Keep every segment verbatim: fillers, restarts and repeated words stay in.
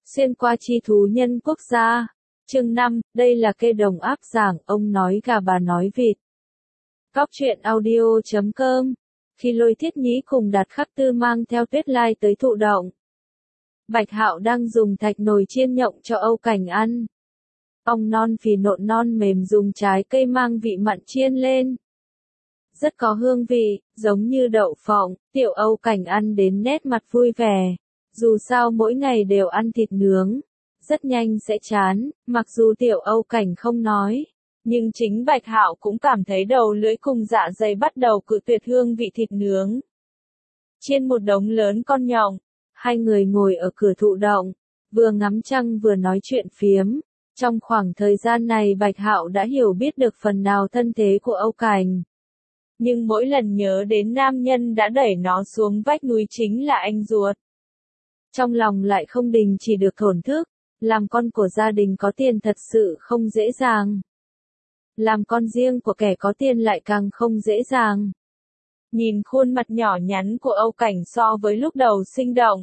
Xuyên qua chi thú nhân quốc gia. Chương năm, đây là cây đồng áp giảng, ông nói gà bà nói vịt. Góc truyện audio chấm com. Khi Lôi Thiết Nhĩ cùng Đạt Khắc Tư mang theo Tuyết Lai tới thụ động, Bạch Hạo đang dùng thạch nồi chiên nhộng cho Âu Cảnh ăn. Ong non phì nộn non mềm dùng trái cây mang vị mặn chiên lên. Rất có hương vị, giống như đậu phộng. Tiểu Âu Cảnh ăn đến nét mặt vui vẻ. Dù sao mỗi ngày đều ăn thịt nướng, rất nhanh sẽ chán. Mặc dù Tiểu Âu Cảnh không nói, nhưng chính Bạch Hạo cũng cảm thấy đầu lưỡi cùng dạ dày bắt đầu cự tuyệt hương vị thịt nướng. Chiên một đống lớn con nhộng, hai người ngồi ở cửa thụ động, vừa ngắm trăng vừa nói chuyện phiếm. Trong khoảng thời gian này Bạch Hạo đã hiểu biết được phần nào thân thế của Âu Cảnh. Nhưng mỗi lần nhớ đến nam nhân đã đẩy nó xuống vách núi chính là anh ruột, trong lòng lại không đình chỉ được thổn thức. Làm con của gia đình có tiền thật sự không dễ dàng. Làm con riêng của kẻ có tiền lại càng không dễ dàng. Nhìn khuôn mặt nhỏ nhắn của Âu Cảnh so với lúc đầu sinh động,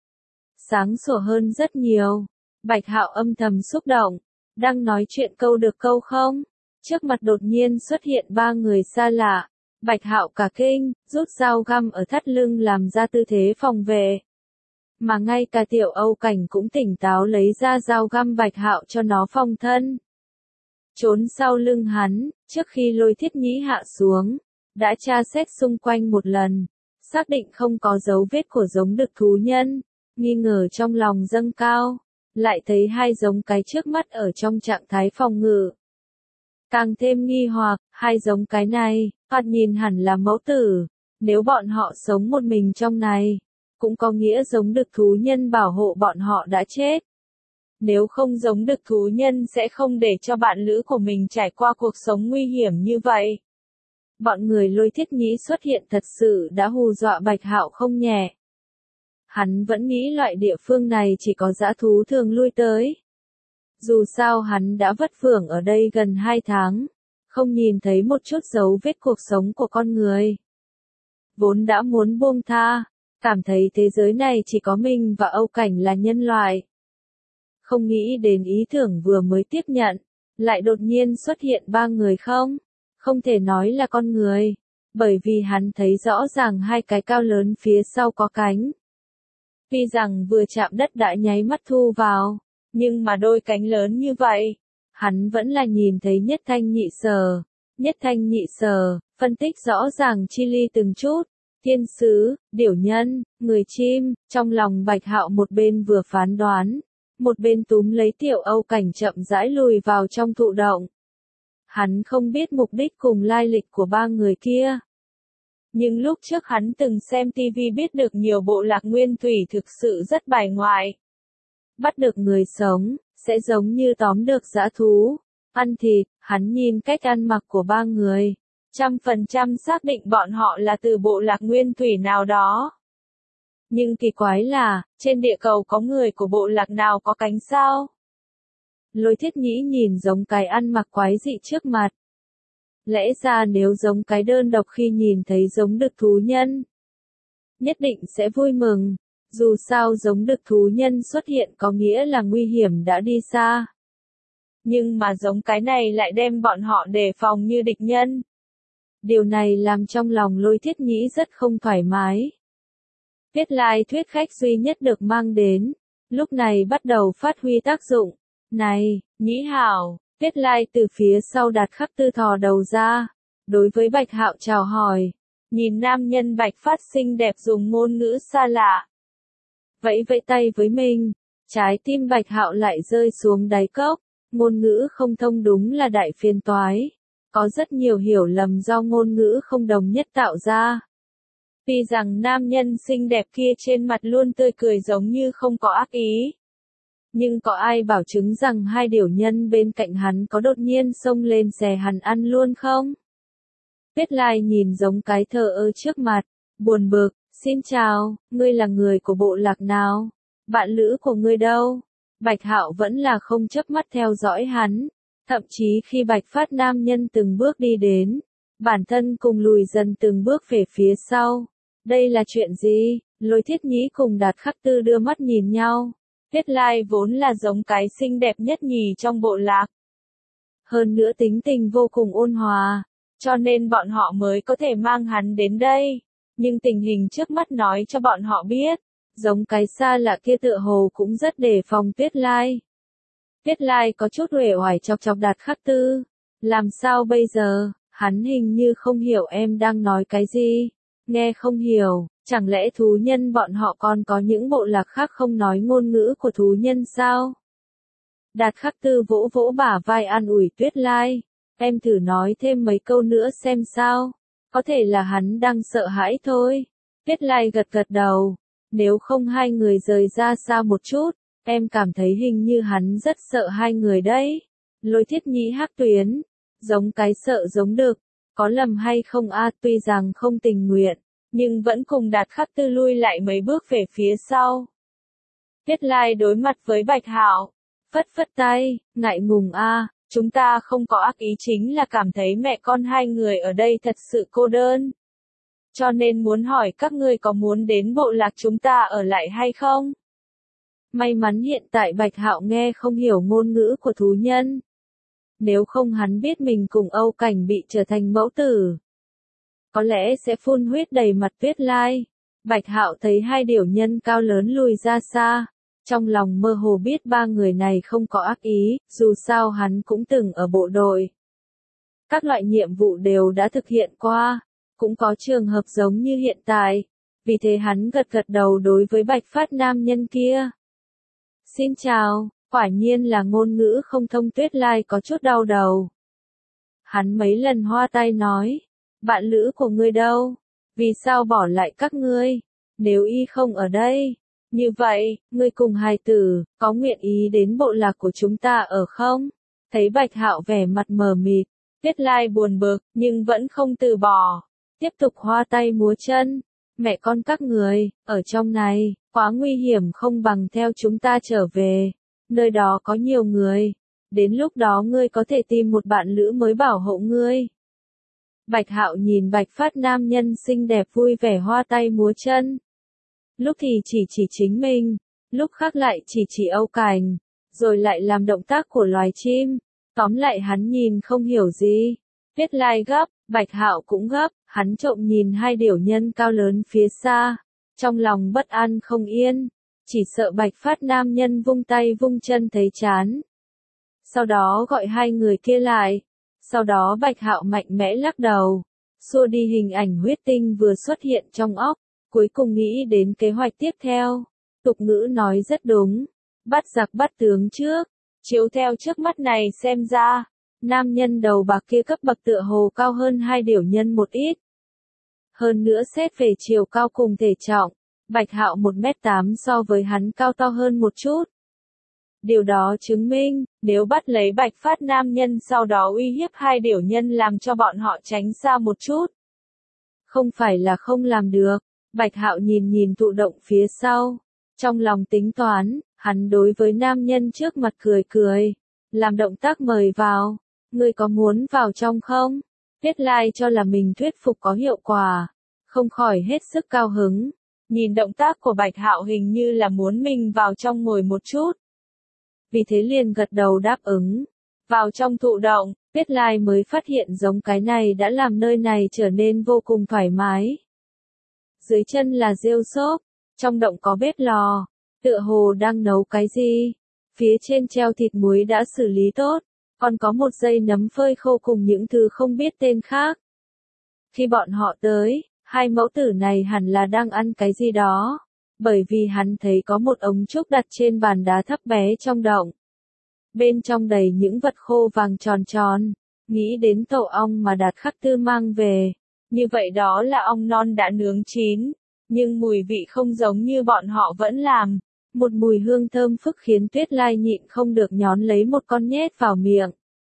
sáng sủa hơn rất nhiều. Bạch Hạo âm thầm xúc động. Đang nói chuyện câu được câu không? Trước mặt đột nhiên xuất hiện ba người xa lạ. Bạch Hạo cả kinh, rút dao găm ở thắt lưng làm ra tư thế phòng vệ. Mà ngay cả Tiểu Âu Cảnh cũng tỉnh táo lấy ra dao găm Bạch Hạo cho nó phòng thân. Trốn sau lưng hắn, trước khi Lôi Thiết Nhĩ hạ xuống, đã tra xét xung quanh một lần, xác định không có dấu vết của giống đực thú nhân, nghi ngờ trong lòng dâng cao, lại thấy hai giống cái trước mắt ở trong trạng thái phòng ngự. Càng thêm nghi hoặc, hai giống cái này, thoạt nhìn hẳn là mẫu tử, nếu bọn họ sống một mình trong này, cũng có nghĩa giống đực thú nhân bảo hộ bọn họ đã chết. Nếu không giống đực thú nhân sẽ không để cho bạn lữ của mình trải qua cuộc sống nguy hiểm như vậy. Bọn người Lôi Thiết Nhĩ xuất hiện thật sự đã hù dọa Bạch Hạo không nhẹ. Hắn vẫn nghĩ loại địa phương này chỉ có dã thú thường lui tới. Dù sao hắn đã vất vưởng ở đây gần hai tháng, không nhìn thấy một chút dấu vết cuộc sống của con người. Vốn đã muốn buông tha, cảm thấy thế giới này chỉ có mình và Âu Cảnh là nhân loại. Không nghĩ đến ý tưởng vừa mới tiếp nhận, lại đột nhiên xuất hiện ba người không? Không thể nói là con người, bởi vì hắn thấy rõ ràng hai cái cao lớn phía sau có cánh. Tuy rằng vừa chạm đất đã nháy mắt thu vào, nhưng mà đôi cánh lớn như vậy, hắn vẫn là nhìn thấy nhất thanh nhị sở. Nhất thanh nhị sở, phân tích rõ ràng chi ly từng chút. Thiên sứ, điểu nhân, người chim, trong lòng Bạch Hạo một bên vừa phán đoán, một bên túm lấy Tiểu Âu Cảnh chậm rãi lùi vào trong thụ động. Hắn không biết mục đích cùng lai lịch của ba người kia. Nhưng lúc trước hắn từng xem ti vi biết được nhiều bộ lạc nguyên thủy thực sự rất bài ngoại. Bắt được người sống, sẽ giống như tóm được dã thú. Ăn thịt, hắn nhìn cách ăn mặc của ba người. Trăm phần trăm xác định bọn họ là từ bộ lạc nguyên thủy nào đó. Nhưng kỳ quái là, trên địa cầu có người của bộ lạc nào có cánh sao? Lôi Thiết Nhĩ nhìn giống cái ăn mặc quái dị trước mặt. Lẽ ra nếu giống cái đơn độc khi nhìn thấy giống đực thú nhân, nhất định sẽ vui mừng. Dù sao giống đực thú nhân xuất hiện có nghĩa là nguy hiểm đã đi xa. Nhưng mà giống cái này lại đem bọn họ đề phòng như địch nhân. Điều này làm trong lòng Lôi Thiết Nhĩ rất không thoải mái. Tuyết Lai thuyết khách duy nhất được mang đến, lúc này bắt đầu phát huy tác dụng. Này, Nhĩ hảo, Tuyết Lai từ phía sau Đạt Khắc Tư thò đầu ra, đối với Bạch Hạo chào hỏi, nhìn nam nhân Bạch Phát xinh đẹp dùng ngôn ngữ xa lạ. Vẫy vẫy tay với mình, trái tim Bạch Hạo lại rơi xuống đáy cốc, ngôn ngữ không thông đúng là đại phiền toái. Có rất nhiều hiểu lầm do ngôn ngữ không đồng nhất tạo ra. Tuy rằng nam nhân xinh đẹp kia trên mặt luôn tươi cười giống như không có ác ý. Nhưng có ai bảo chứng rằng hai điểu nhân bên cạnh hắn có đột nhiên xông lên xè hắn ăn luôn không? Tuyết Lai nhìn giống cái thờ ơ trước mặt, buồn bực, xin chào, ngươi là người của bộ lạc nào? Bạn lữ của ngươi đâu? Bạch Hạo vẫn là không chớp mắt theo dõi hắn. Thậm chí khi Bạch Phát nam nhân từng bước đi đến, bản thân cùng lùi dần từng bước về phía sau. Đây là chuyện gì? Lôi Thiết Nhĩ cùng Đạt Khắc Tư đưa mắt nhìn nhau. Tuyết Lai vốn là giống cái xinh đẹp nhất nhì trong bộ lạc. Hơn nữa tính tình vô cùng ôn hòa, cho nên bọn họ mới có thể mang hắn đến đây. Nhưng tình hình trước mắt nói cho bọn họ biết, giống cái xa lạ kia tựa hồ cũng rất đề phòng Tuyết Lai. Tuyết Lai có chút uể oải chọc chọc Đạt Khắc Tư. Làm sao bây giờ, hắn hình như không hiểu em đang nói cái gì. Nghe không hiểu, chẳng lẽ thú nhân bọn họ còn có những bộ lạc khác không nói ngôn ngữ của thú nhân sao? Đạt Khắc Tư vỗ vỗ bả vai an ủi Tuyết Lai. Em thử nói thêm mấy câu nữa xem sao. Có thể là hắn đang sợ hãi thôi. Tuyết Lai gật gật đầu. Nếu không hai người rời ra xa một chút, em cảm thấy hình như hắn rất sợ hai người đấy. Lôi Thiết Nhĩ Hắc Tuyến. Giống cái sợ giống được. Có lầm hay không a? Tuy rằng không tình nguyện, nhưng vẫn cùng Đạt Khắc Tư lui lại mấy bước về phía sau. Tuyết Lai đối mặt với Bạch Hạo, phất phất tay, ngại ngùng a, chúng ta không có ác ý, chính là cảm thấy mẹ con hai người ở đây thật sự cô đơn. Cho nên muốn hỏi các ngươi có muốn đến bộ lạc chúng ta ở lại hay không? May mắn hiện tại Bạch Hạo nghe không hiểu ngôn ngữ của thú nhân. Nếu không hắn biết mình cùng Âu Cảnh bị trở thành mẫu tử, có lẽ sẽ phun huyết đầy mặt Tuyết Lai. Bạch Hạo thấy hai điểu nhân cao lớn lùi ra xa, trong lòng mơ hồ biết ba người này không có ác ý, dù sao hắn cũng từng ở bộ đội. Các loại nhiệm vụ đều đã thực hiện qua, cũng có trường hợp giống như hiện tại, vì thế hắn gật gật đầu đối với Bạch Phát nam nhân kia. Xin chào, quả nhiên là ngôn ngữ không thông. Tuyết Lai có chút đau đầu. Hắn mấy lần hoa tay nói, bạn lữ của ngươi đâu? Vì sao bỏ lại các ngươi? Nếu y không ở đây, như vậy, ngươi cùng hài tử, có nguyện ý đến bộ lạc của chúng ta ở không? Thấy Bạch Hạo vẻ mặt mờ mịt, Tuyết Lai buồn bực, nhưng vẫn không từ bỏ. Tiếp tục hoa tay múa chân. Mẹ con các người, ở trong này, quá nguy hiểm, không bằng theo chúng ta trở về. Nơi đó có nhiều người. Đến lúc đó ngươi có thể tìm một bạn lữ mới bảo hộ ngươi. Bạch Hạo nhìn Bạch Phát nam nhân xinh đẹp vui vẻ hoa tay múa chân. Lúc thì chỉ chỉ chính mình, lúc khác lại chỉ chỉ Âu Cảnh, rồi lại làm động tác của loài chim. Tóm lại hắn nhìn không hiểu gì. Tuyết Lai gấp, Bạch Hạo cũng gấp, hắn trộm nhìn hai điểu nhân cao lớn phía xa, trong lòng bất an không yên, chỉ sợ Bạch Phát nam nhân vung tay vung chân thấy chán. Sau đó gọi hai người kia lại, sau đó Bạch Hạo mạnh mẽ lắc đầu, xua đi hình ảnh huyết tinh vừa xuất hiện trong óc, cuối cùng nghĩ đến kế hoạch tiếp theo. Tục ngữ nói rất đúng, bắt giặc bắt tướng trước, chiếu theo trước mắt này xem ra, nam nhân đầu bạc kia cấp bậc tựa hồ cao hơn hai điểu nhân một ít. Hơn nữa xét về chiều cao cùng thể trọng, Bạch Hạo một mét tám so với hắn cao to hơn một chút. Điều đó chứng minh, nếu bắt lấy Bạch Phát nam nhân sau đó uy hiếp hai điểu nhân làm cho bọn họ tránh xa một chút. Không phải là không làm được. Bạch Hạo nhìn nhìn thụ động phía sau, trong lòng tính toán, hắn đối với nam nhân trước mặt cười cười, làm động tác mời vào. Ngươi có muốn vào trong không? Tuyết Lai cho là mình thuyết phục có hiệu quả, không khỏi hết sức cao hứng. Nhìn động tác của Bạch Hạo hình như là muốn mình vào trong ngồi một chút. Vì thế liền gật đầu đáp ứng. Vào trong thụ động, Tuyết Lai mới phát hiện giống cái này đã làm nơi này trở nên vô cùng thoải mái. Dưới chân là rêu xốp, trong động có bếp lò, tựa hồ đang nấu cái gì. Phía trên treo thịt muối đã xử lý tốt, còn có một dây nấm phơi khô cùng những thứ không biết tên khác. Khi bọn họ tới, hai mẫu tử này hẳn là đang ăn cái gì đó, bởi vì hắn thấy có một ống trúc đặt trên bàn đá thấp bé trong động. Bên trong đầy những vật khô vàng tròn tròn, nghĩ đến tổ ong mà Đạt Khắc Tư mang về. Như vậy đó là ong non đã nướng chín, nhưng mùi vị không giống như bọn họ vẫn làm. Một mùi hương thơm phức khiến Tuyết Lai nhịn không được nhón lấy một con nhét vào miệng.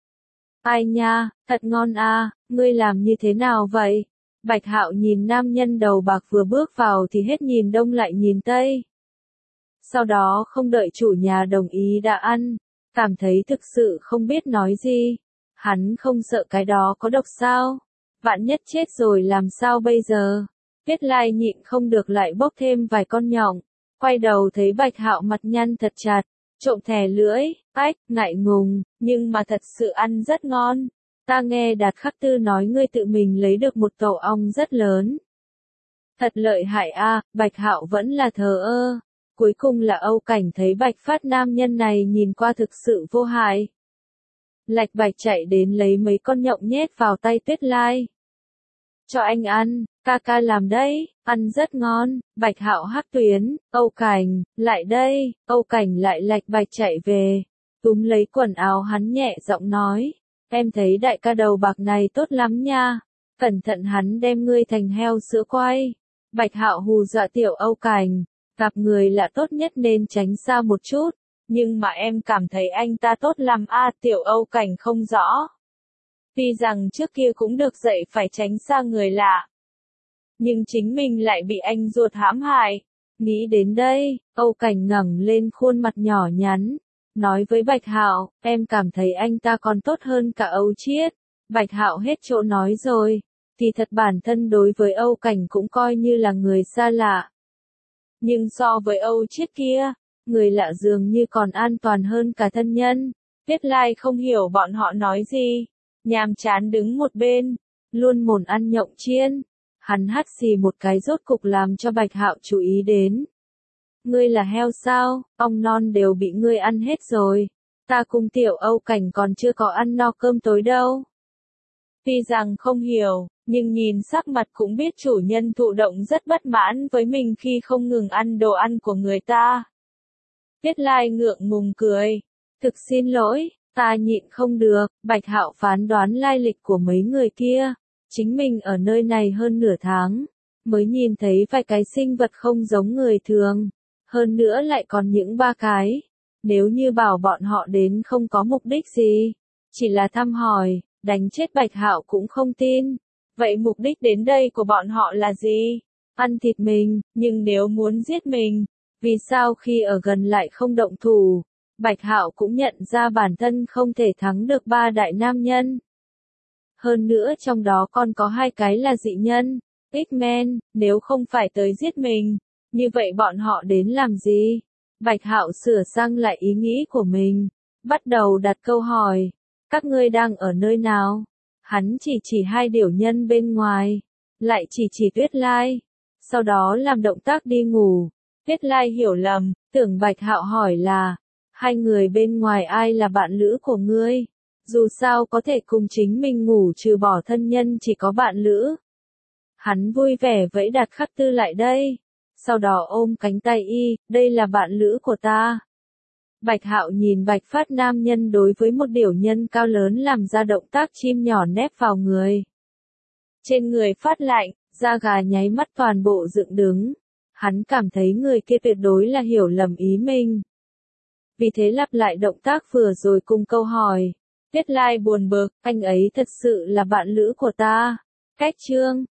Ai nha, thật ngon a, ngươi làm như thế nào vậy? Bạch Hạo nhìn nam nhân đầu bạc vừa bước vào thì hết nhìn đông lại nhìn tây. Sau đó không đợi chủ nhà đồng ý đã ăn, cảm thấy thực sự không biết nói gì. Hắn không sợ cái đó có độc sao? Vạn nhất chết rồi làm sao bây giờ? Tuyết Lai nhịn không được lại bốc thêm vài con nhộng. Quay đầu thấy Bạch Hạo mặt nhăn thật chặt, trộm thè lưỡi, ách, ngại ngùng, nhưng mà thật sự ăn rất ngon. Ta nghe Đạt Khắc Tư nói ngươi tự mình lấy được một tổ ong rất lớn. Thật lợi hại a, Bạch Hạo vẫn là thờ ơ. Cuối cùng là Âu Cảnh thấy Bạch Phát nam nhân này nhìn qua thực sự vô hại. Lạch bạch chạy đến lấy mấy con nhộng nhét vào tay Tuyết Lai. Cho anh ăn, ca ca làm đấy, ăn rất ngon. Bạch Hạo hắc tuyến, Âu Cảnh, lại đây. Âu Cảnh lại lạch bạch chạy về, túm lấy quần áo hắn nhẹ giọng nói, em thấy đại ca đầu bạc này tốt lắm nha, cẩn thận hắn đem ngươi thành heo sữa quay. Bạch Hạo hù dọa tiểu Âu Cảnh, gặp người lạ tốt nhất nên tránh xa một chút, nhưng mà em cảm thấy anh ta tốt lắm a. Tiểu Âu Cảnh không rõ. Tuy rằng trước kia cũng được dạy phải tránh xa người lạ, nhưng chính mình lại bị anh ruột hãm hại. Nghĩ đến đây, Âu Cảnh ngẩng lên khuôn mặt nhỏ nhắn, nói với Bạch Hạo, em cảm thấy anh ta còn tốt hơn cả Âu Chiết. Bạch Hạo hết chỗ nói rồi, thì thật bản thân đối với Âu Cảnh cũng coi như là người xa lạ. Nhưng so với Âu Chiết kia, người lạ dường như còn an toàn hơn cả thân nhân. Tuyết Lai không hiểu bọn họ nói gì, nhàm chán đứng một bên, luôn mồm ăn nhộng chiên. Hắn hắt xì một cái rốt cục làm cho Bạch Hạo chú ý đến. Ngươi là heo sao, ong non đều bị ngươi ăn hết rồi. Ta cùng tiểu Âu Cảnh còn chưa có ăn no cơm tối đâu. Tuy rằng không hiểu, nhưng nhìn sắc mặt cũng biết chủ nhân thụ động rất bất mãn với mình khi không ngừng ăn đồ ăn của người ta. Tuyết Lai ngượng ngùng cười. Thực xin lỗi, ta nhịn không được. Bạch Hạo phán đoán lai lịch của mấy người kia. Chính mình ở nơi này hơn nửa tháng, mới nhìn thấy vài cái sinh vật không giống người thường. Hơn nữa lại còn những ba cái. Nếu như bảo bọn họ đến không có mục đích gì, chỉ là thăm hỏi, đánh chết Bạch Hạo cũng không tin. Vậy mục đích đến đây của bọn họ là gì? Ăn thịt mình, nhưng nếu muốn giết mình, vì sao khi ở gần lại không động thủ? Bạch Hạo cũng nhận ra bản thân không thể thắng được ba đại nam nhân. Hơn nữa trong đó còn có hai cái là dị nhân, X-Men, nếu không phải tới giết mình, như vậy bọn họ đến làm gì? Bạch Hạo sửa sang lại ý nghĩ của mình, bắt đầu đặt câu hỏi, các ngươi đang ở nơi nào? Hắn chỉ chỉ hai điểu nhân bên ngoài, lại chỉ chỉ Tuyết Lai, sau đó làm động tác đi ngủ. Tuyết Lai hiểu lầm, tưởng Bạch Hạo hỏi là, hai người bên ngoài ai là bạn lữ của ngươi? Dù sao có thể cùng chính mình ngủ trừ bỏ thân nhân chỉ có bạn lữ. Hắn vui vẻ vẫy Đạt Khắc Tư lại đây, sau đó ôm cánh tay y, đây là bạn lữ của ta. Bạch Hạo nhìn Bạch Phát nam nhân đối với một điểu nhân cao lớn làm ra động tác chim nhỏ nép vào người. Trên người phát lạnh, da gà nháy mắt toàn bộ dựng đứng. Hắn cảm thấy người kia tuyệt đối là hiểu lầm ý mình. Vì thế lặp lại động tác vừa rồi cùng câu hỏi. Tuyết Lai buồn bực, anh ấy thật sự là bạn lữ của ta. Cách chương